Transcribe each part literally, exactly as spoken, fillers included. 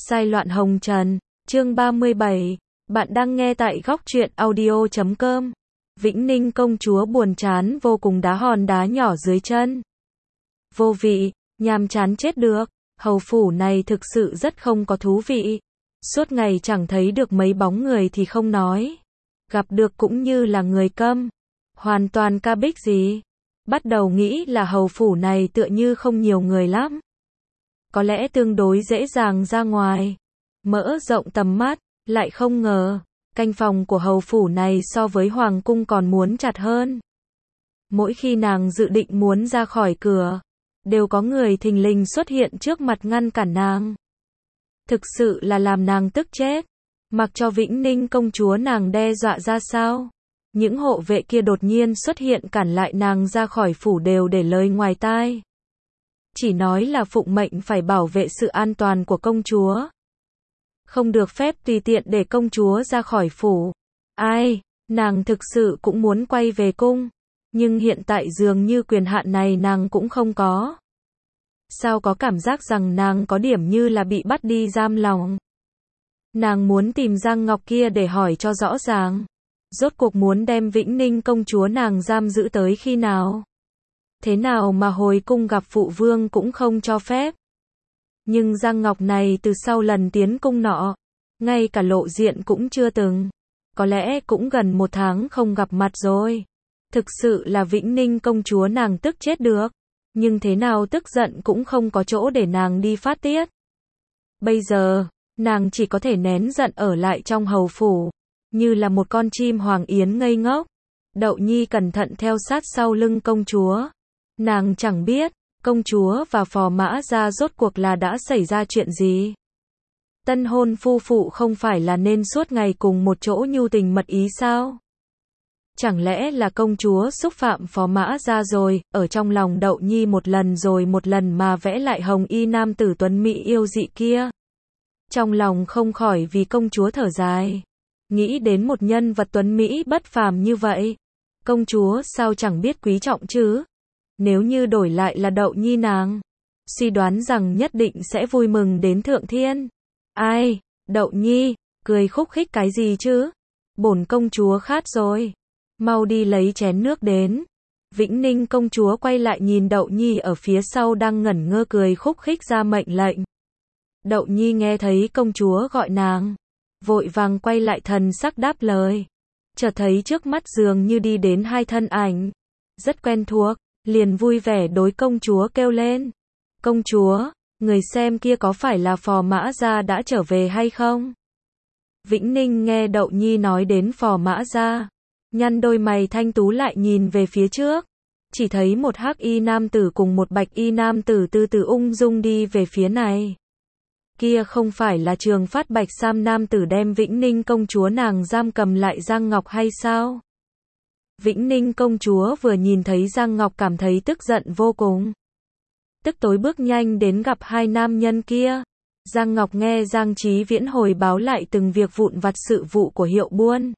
Sai loạn hồng trần, chương ba mươi bảy, bạn đang nghe tại góc truyện audio chấm com. Vĩnh Ninh công chúa buồn chán vô cùng đá hòn đá nhỏ dưới chân. Vô vị, nhàm chán chết được, hầu phủ này thực sự rất không có thú vị. Suốt ngày chẳng thấy được mấy bóng người thì không nói. Gặp được cũng như là người câm. Hoàn toàn ca bích gì. Bắt đầu nghĩ là hầu phủ này tựa như không nhiều người lắm. Có lẽ tương đối dễ dàng ra ngoài. Mở rộng tầm mắt, lại không ngờ, canh phòng của hầu phủ này so với hoàng cung còn muốn chặt hơn. Mỗi khi nàng dự định muốn ra khỏi cửa, đều có người thình lình xuất hiện trước mặt ngăn cản nàng. Thực sự là làm nàng tức chết. Mặc cho Vĩnh Ninh công chúa nàng đe dọa ra sao, những hộ vệ kia đột nhiên xuất hiện cản lại nàng ra khỏi phủ đều để lời ngoài tai. Chỉ nói là phụng mệnh phải bảo vệ sự an toàn của công chúa. Không được phép tùy tiện để công chúa ra khỏi phủ. Ai, nàng thực sự cũng muốn quay về cung. Nhưng hiện tại dường như quyền hạn này nàng cũng không có. Sao có cảm giác rằng nàng có điểm như là bị bắt đi giam lòng. Nàng muốn tìm Giang Ngọc kia để hỏi cho rõ ràng. Rốt cuộc muốn đem Vĩnh Ninh công chúa nàng giam giữ tới khi nào? Thế nào mà hồi cung gặp phụ vương cũng không cho phép. Nhưng Giang Ngọc này từ sau lần tiến cung nọ, ngay cả lộ diện cũng chưa từng. Có lẽ cũng gần một tháng không gặp mặt rồi. Thực sự là Vĩnh Ninh công chúa nàng tức chết được. Nhưng thế nào tức giận cũng không có chỗ để nàng đi phát tiết. Bây giờ, nàng chỉ có thể nén giận ở lại trong hầu phủ. Như là một con chim hoàng yến ngây ngốc. Đậu Nhi cẩn thận theo sát sau lưng công chúa. Nàng chẳng biết, công chúa và phò mã gia rốt cuộc là đã xảy ra chuyện gì. Tân hôn phu phụ không phải là nên suốt ngày cùng một chỗ nhu tình mật ý sao? Chẳng lẽ là công chúa xúc phạm phò mã gia rồi, ở trong lòng Đậu Nhi một lần rồi một lần mà vẽ lại hồng y nam tử tuấn mỹ yêu dị kia. Trong lòng không khỏi vì công chúa thở dài. Nghĩ đến một nhân vật tuấn mỹ bất phàm như vậy. Công chúa sao chẳng biết quý trọng chứ? Nếu như đổi lại là Đậu Nhi nàng, suy đoán rằng nhất định sẽ vui mừng đến thượng thiên. Ai, Đậu Nhi, cười khúc khích cái gì chứ? Bổn công chúa khát rồi. Mau đi lấy chén nước đến. Vĩnh Ninh công chúa quay lại nhìn Đậu Nhi ở phía sau đang ngẩn ngơ cười khúc khích ra mệnh lệnh. Đậu Nhi nghe thấy công chúa gọi nàng, vội vàng quay lại thần sắc đáp lời. Chợt thấy trước mắt dường như đi đến hai thân ảnh. Rất quen thuộc, liền vui vẻ đối công chúa kêu lên. Công chúa, người xem kia có phải là phò mã gia đã trở về hay không? Vĩnh Ninh nghe Đậu Nhi nói đến phò mã gia, nhăn đôi mày thanh tú lại nhìn về phía trước. Chỉ thấy một hắc y nam tử cùng một bạch y nam tử từ từ ung dung đi về phía này. Kia không phải là Trường Phát bạch sam nam tử đem Vĩnh Ninh công chúa nàng giam cầm lại Giang Ngọc hay sao? Vĩnh Ninh công chúa vừa nhìn thấy Giang Ngọc cảm thấy tức giận vô cùng. Tức tối bước nhanh đến gặp hai nam nhân kia. Giang Ngọc nghe Giang Chí Viễn hồi báo lại từng việc vụn vặt sự vụ của Hiệu Buôn.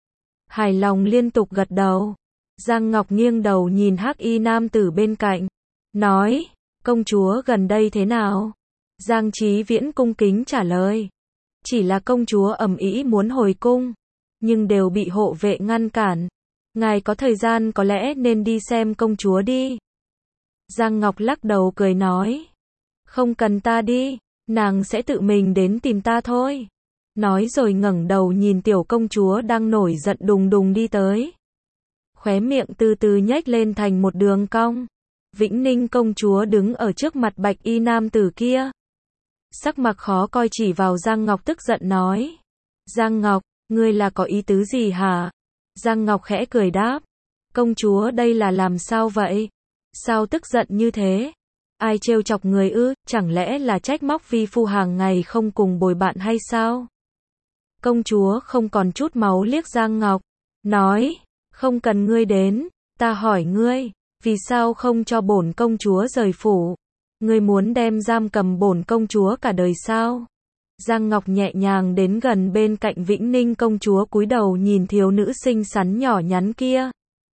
Hài lòng liên tục gật đầu. Giang Ngọc nghiêng đầu nhìn hắc y nam tử bên cạnh. Nói, công chúa gần đây thế nào? Giang Chí Viễn cung kính trả lời. Chỉ là công chúa ầm ĩ muốn hồi cung, nhưng đều bị hộ vệ ngăn cản. Ngài có thời gian có lẽ nên đi xem công chúa đi. Giang Ngọc lắc đầu cười nói. Không cần ta đi, nàng sẽ tự mình đến tìm ta thôi. Nói rồi ngẩng đầu nhìn tiểu công chúa đang nổi giận đùng đùng đi tới. Khóe miệng từ từ nhếch lên thành một đường cong. Vĩnh Ninh công chúa đứng ở trước mặt bạch y nam tử kia. Sắc mặt khó coi chỉ vào Giang Ngọc tức giận nói. Giang Ngọc, ngươi là có ý tứ gì hả? Giang Ngọc khẽ cười đáp. Công chúa đây là làm sao vậy? Sao tức giận như thế? Ai trêu chọc người ư? Chẳng lẽ là trách móc vi phu hàng ngày không cùng bồi bạn hay sao? Công chúa không còn chút máu liếc Giang Ngọc. Nói, không cần ngươi đến. Ta hỏi ngươi, vì sao không cho bổn công chúa rời phủ? Ngươi muốn đem giam cầm bổn công chúa cả đời sao? Giang Ngọc nhẹ nhàng đến gần bên cạnh Vĩnh Ninh công chúa cúi đầu nhìn thiếu nữ xinh xắn nhỏ nhắn kia.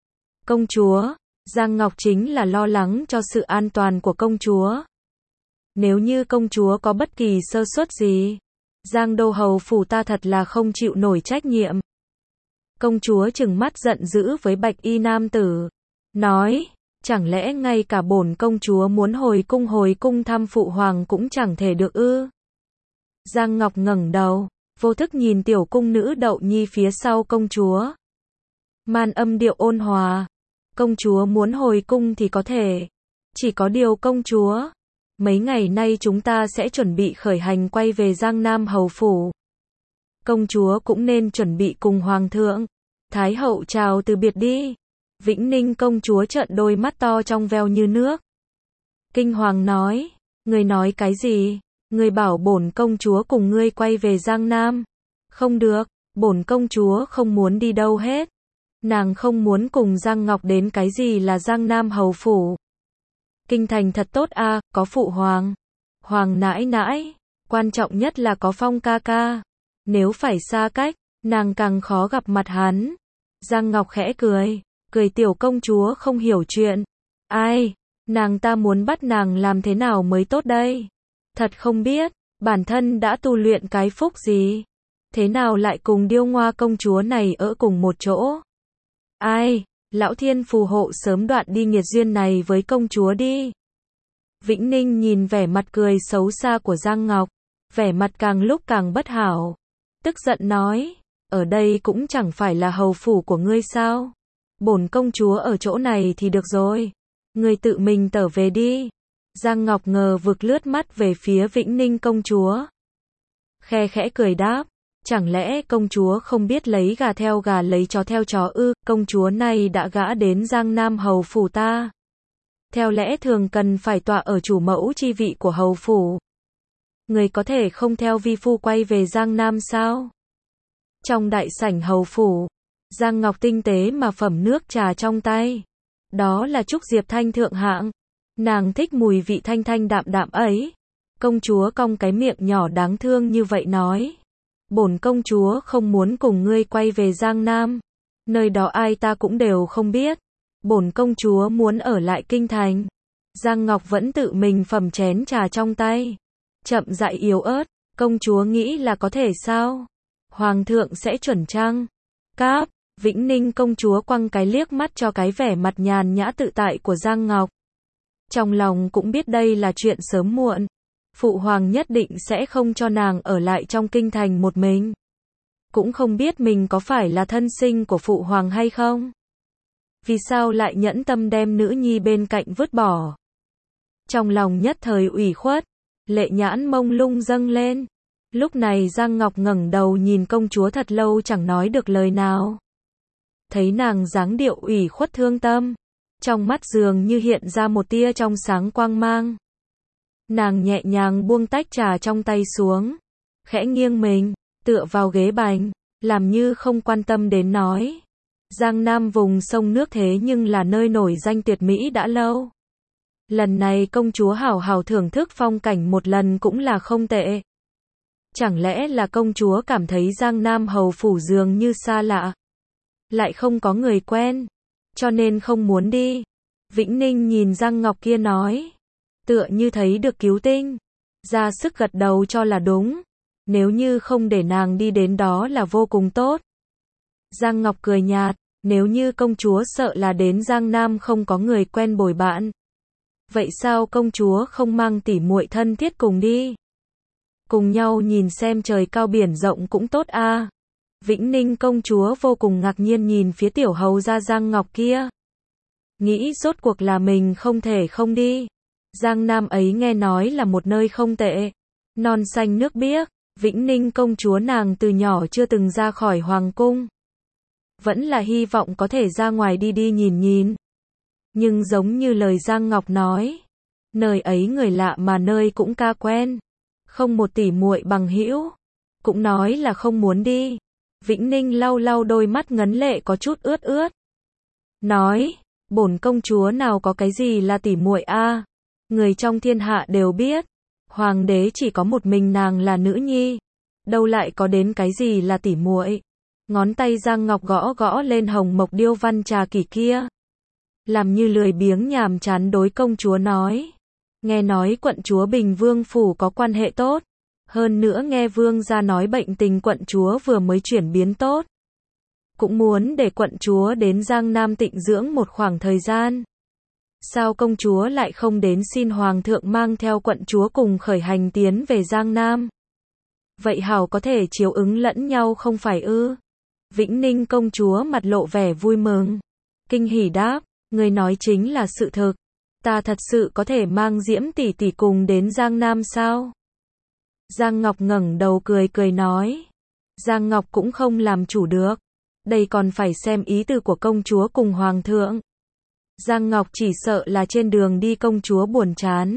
Công chúa, Giang Ngọc chính là lo lắng cho sự an toàn của công chúa. Nếu như công chúa có bất kỳ sơ suất gì, Giang Đô hầu phủ ta thật là không chịu nổi trách nhiệm. Công chúa trừng mắt giận dữ với bạch y nam tử, nói, chẳng lẽ ngay cả bổn công chúa muốn hồi cung hồi cung thăm phụ hoàng cũng chẳng thể được ư? Giang Ngọc ngẩng đầu, vô thức nhìn tiểu cung nữ Đậu Nhi phía sau công chúa. Man âm điệu ôn hòa, công chúa muốn hồi cung thì có thể, chỉ có điều công chúa, mấy ngày nay chúng ta sẽ chuẩn bị khởi hành quay về Giang Nam hầu phủ. Công chúa cũng nên chuẩn bị cùng hoàng thượng, thái hậu chào từ biệt đi. Vĩnh Ninh công chúa trợn đôi mắt to trong veo như nước. Kinh hoàng nói, ngươi nói cái gì? Ngươi bảo bổn công chúa cùng ngươi quay về Giang Nam. Không được, bổn công chúa không muốn đi đâu hết. Nàng không muốn cùng Giang Ngọc đến cái gì là Giang Nam hầu phủ. Kinh thành thật tốt a, à, có phụ hoàng, hoàng nãi nãi, quan trọng nhất là có Phong ca ca. Nếu phải xa cách, nàng càng khó gặp mặt hắn. Giang Ngọc khẽ cười, cười tiểu công chúa không hiểu chuyện. Ai, nàng ta muốn bắt nàng làm thế nào mới tốt đây? Thật không biết, bản thân đã tu luyện cái phúc gì? Thế nào lại cùng điêu ngoa công chúa này ở cùng một chỗ? Ai, lão thiên phù hộ sớm đoạn đi nghiệt duyên này với công chúa đi. Vĩnh Ninh nhìn vẻ mặt cười xấu xa của Giang Ngọc, vẻ mặt càng lúc càng bất hảo. Tức giận nói, ở đây cũng chẳng phải là hầu phủ của ngươi sao? Bổn công chúa ở chỗ này thì được rồi. Ngươi tự mình trở về đi. Giang Ngọc ngờ vực lướt mắt về phía Vĩnh Ninh công chúa. Khe khẽ cười đáp, chẳng lẽ công chúa không biết lấy gà theo gà lấy chó theo chó ư? Công chúa này đã gã đến Giang Nam hầu phủ ta. Theo lẽ thường cần phải tọa ở chủ mẫu chi vị của hầu phủ. Người có thể không theo vi phu quay về Giang Nam sao? Trong đại sảnh hầu phủ, Giang Ngọc tinh tế mà phẩm nước trà trong tay. Đó là trúc diệp thanh thượng hạng. Nàng thích mùi vị thanh thanh đạm đạm ấy. Công chúa cong cái miệng nhỏ đáng thương như vậy nói. Bổn công chúa không muốn cùng ngươi quay về Giang Nam. Nơi đó ai ta cũng đều không biết. Bổn công chúa muốn ở lại kinh thành. Giang Ngọc vẫn tự mình phẩm chén trà trong tay. Chậm rãi yếu ớt, công chúa nghĩ là có thể sao? Hoàng thượng sẽ chuẩn chăng? Cáp, Vĩnh Ninh công chúa quăng cái liếc mắt cho cái vẻ mặt nhàn nhã tự tại của Giang Ngọc. Trong lòng cũng biết đây là chuyện sớm muộn. Phụ hoàng nhất định sẽ không cho nàng ở lại trong kinh thành một mình. Cũng không biết mình có phải là thân sinh của phụ hoàng hay không. Vì sao lại nhẫn tâm đem nữ nhi bên cạnh vứt bỏ? Trong lòng nhất thời ủy khuất, lệ nhãn mông lung dâng lên. Lúc này Giang Ngọc ngẩng đầu nhìn công chúa thật lâu chẳng nói được lời nào. Thấy nàng dáng điệu ủy khuất thương tâm, trong mắt dường như hiện ra một tia trong sáng quang mang. Nàng nhẹ nhàng buông tách trà trong tay xuống, khẽ nghiêng mình, tựa vào ghế bành, làm như không quan tâm đến nói. Giang Nam vùng sông nước thế nhưng là nơi nổi danh tuyệt mỹ đã lâu. Lần này công chúa hảo hảo thưởng thức phong cảnh một lần cũng là không tệ. Chẳng lẽ là công chúa cảm thấy Giang Nam hầu phủ dường như xa lạ, lại không có người quen, cho nên không muốn đi. Vĩnh Ninh nhìn Giang Ngọc kia nói, tựa như thấy được cứu tinh, ra sức gật đầu cho là đúng. Nếu như không để nàng đi đến đó là vô cùng tốt. Giang Ngọc cười nhạt, nếu như công chúa sợ là đến Giang Nam không có người quen bồi bạn, vậy sao công chúa không mang tỉ muội thân thiết cùng đi? Cùng nhau nhìn xem trời cao biển rộng cũng tốt a. À. Vĩnh Ninh công chúa vô cùng ngạc nhiên nhìn phía tiểu hầu gia Giang Ngọc kia. Nghĩ rốt cuộc là mình không thể không đi. Giang Nam ấy nghe nói là một nơi không tệ. Non xanh nước biếc, Vĩnh Ninh công chúa nàng từ nhỏ chưa từng ra khỏi hoàng cung. Vẫn là hy vọng có thể ra ngoài đi đi nhìn nhìn. Nhưng giống như lời Giang Ngọc nói, nơi ấy người lạ mà nơi cũng ca quen. Không một tỉ muội bằng hữu, cũng nói là không muốn đi. Vĩnh Ninh lau lau đôi mắt ngấn lệ có chút ướt ướt. Nói, bổn công chúa nào có cái gì là tỉ muội a? À? Người trong thiên hạ đều biết, hoàng đế chỉ có một mình nàng là nữ nhi, đâu lại có đến cái gì là tỉ muội. Ngón tay Giang Ngọc gõ gõ lên hồng mộc điêu văn trà kỷ kia, làm như lười biếng nhàm chán đối công chúa nói. Nghe nói quận chúa Bình Vương Phủ có quan hệ tốt. Hơn nữa nghe vương gia nói bệnh tình quận chúa vừa mới chuyển biến tốt. Cũng muốn để quận chúa đến Giang Nam tịnh dưỡng một khoảng thời gian. Sao công chúa lại không đến xin hoàng thượng mang theo quận chúa cùng khởi hành tiến về Giang Nam? Vậy hảo có thể chiếu ứng lẫn nhau không phải ư? Vĩnh Ninh công chúa mặt lộ vẻ vui mừng. Kinh hỉ đáp, người nói chính là sự thực. Ta thật sự có thể mang Diễm tỷ tỷ cùng đến Giang Nam sao? Giang Ngọc ngẩng đầu cười cười nói. Giang Ngọc cũng không làm chủ được. Đây còn phải xem ý tư của công chúa cùng hoàng thượng. Giang Ngọc chỉ sợ là trên đường đi công chúa buồn chán.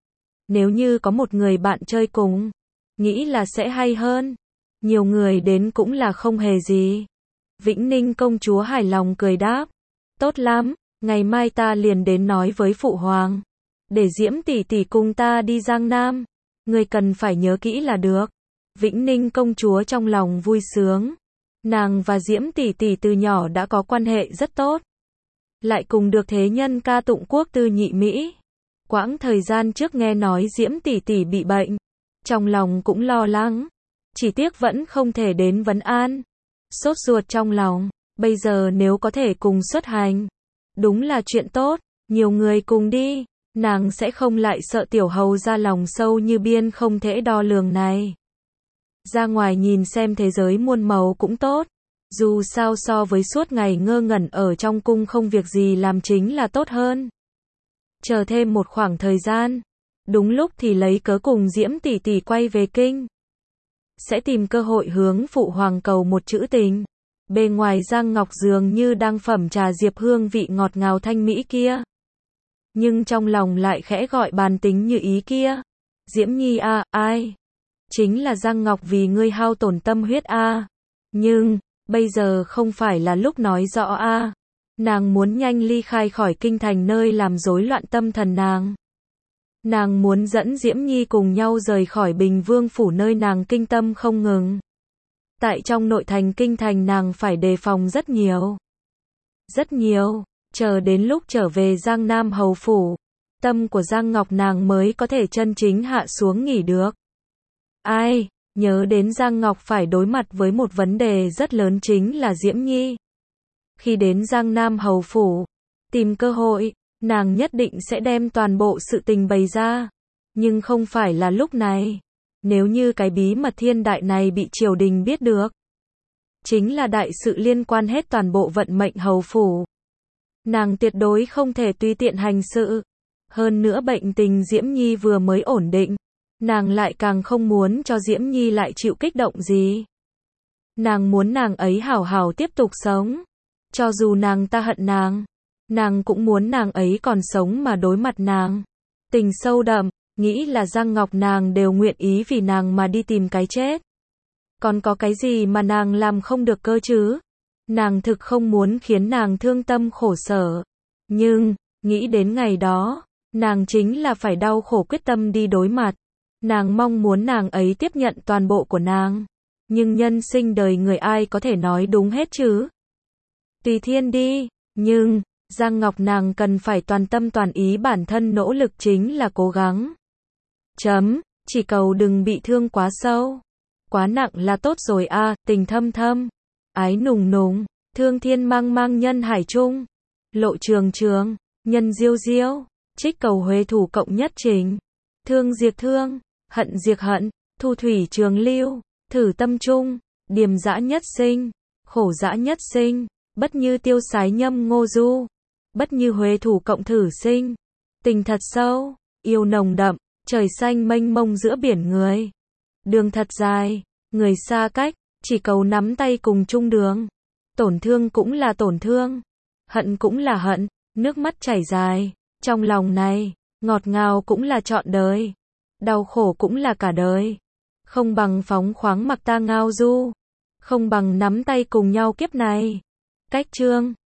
Nếu như có một người bạn chơi cùng, nghĩ là sẽ hay hơn. Nhiều người đến cũng là không hề gì. Vĩnh Ninh công chúa hài lòng cười đáp. Tốt lắm, ngày mai ta liền đến nói với phụ hoàng. Để Diễm tỷ tỷ cùng ta đi Giang Nam. Người cần phải nhớ kỹ là được. Vĩnh Ninh công chúa trong lòng vui sướng. Nàng và Diễm tỷ tỷ từ nhỏ đã có quan hệ rất tốt. Lại cùng được thế nhân ca tụng quốc tư nhị Mỹ. Quãng thời gian trước nghe nói Diễm tỷ tỷ bị bệnh. Trong lòng cũng lo lắng. Chỉ tiếc vẫn không thể đến vấn an. Sốt ruột trong lòng. Bây giờ nếu có thể cùng xuất hành. Đúng là chuyện tốt. Nhiều người cùng đi. Nàng sẽ không lại sợ tiểu hầu ra lòng sâu như biên không thể đo lường này. Ra ngoài nhìn xem thế giới muôn màu cũng tốt. Dù sao so với suốt ngày ngơ ngẩn ở trong cung không việc gì làm chính là tốt hơn. Chờ thêm một khoảng thời gian. Đúng lúc thì lấy cớ cùng Diễm tỷ tỷ quay về kinh. Sẽ tìm cơ hội hướng phụ hoàng cầu một chữ tình. Bề ngoài Giang Ngọc dường như đang phẩm trà diệp hương vị ngọt ngào thanh mỹ kia. Nhưng trong lòng lại khẽ gọi bàn tính như ý kia. Diễm Nhi a, à, ai? Chính là Giang Ngọc vì ngươi hao tổn tâm huyết a. À. Nhưng, bây giờ không phải là lúc nói rõ a. À. Nàng muốn nhanh ly khai khỏi kinh thành nơi làm rối loạn tâm thần nàng. Nàng muốn dẫn Diễm Nhi cùng nhau rời khỏi Bình Vương Phủ nơi nàng kinh tâm không ngừng. Tại trong nội thành kinh thành nàng phải đề phòng rất nhiều. Rất nhiều. Chờ đến lúc trở về Giang Nam hầu phủ. Tâm của Giang Ngọc nàng mới có thể chân chính hạ xuống nghỉ được. Ai, nhớ đến Giang Ngọc phải đối mặt với một vấn đề rất lớn chính là Diễm Nhi. Khi đến Giang Nam hầu phủ, tìm cơ hội, nàng nhất định sẽ đem toàn bộ sự tình bày ra. Nhưng không phải là lúc này. Nếu như cái bí mật thiên đại này bị triều đình biết được, chính là đại sự liên quan hết toàn bộ vận mệnh hầu phủ. Nàng tuyệt đối không thể tùy tiện hành sự. Hơn nữa bệnh tình Diễm Nhi vừa mới ổn định. Nàng lại càng không muốn cho Diễm Nhi lại chịu kích động gì. Nàng muốn nàng ấy hảo hảo tiếp tục sống. Cho dù nàng ta hận nàng, nàng cũng muốn nàng ấy còn sống mà đối mặt nàng. Tình sâu đậm, nghĩ là Giang Ngọc nàng đều nguyện ý vì nàng mà đi tìm cái chết. Còn có cái gì mà nàng làm không được cơ chứ? Nàng thực không muốn khiến nàng thương tâm khổ sở. Nhưng, nghĩ đến ngày đó, nàng chính là phải đau khổ quyết tâm đi đối mặt. Nàng mong muốn nàng ấy tiếp nhận toàn bộ của nàng. Nhưng nhân sinh đời người ai có thể nói đúng hết chứ? Tùy thiên đi. Nhưng, Giang Ngọc nàng cần phải toàn tâm toàn ý bản thân nỗ lực chính là cố gắng. Chấm, chỉ cầu đừng bị thương quá sâu. Quá nặng là tốt rồi a, à, tình thâm thâm. Ái nùng nùng, thương thiên mang mang nhân hải trung. Lộ trường trường, nhân diêu diêu, trích cầu huế thủ cộng nhất trình. Thương diệt thương, hận diệt hận, thu thủy trường lưu, thử tâm trung, điềm dã nhất sinh, khổ dã nhất sinh, bất như tiêu sái nhâm ngô du, bất như huế thủ cộng thử sinh. Tình thật sâu, yêu nồng đậm, trời xanh mênh mông giữa biển người. Đường thật dài, người xa cách, chỉ cầu nắm tay cùng chung đường. Tổn thương cũng là tổn thương, hận cũng là hận, nước mắt chảy dài, trong lòng này, ngọt ngào cũng là trọn đời, đau khổ cũng là cả đời. Không bằng phóng khoáng mặc ta ngao du, không bằng nắm tay cùng nhau kiếp này. Cách chương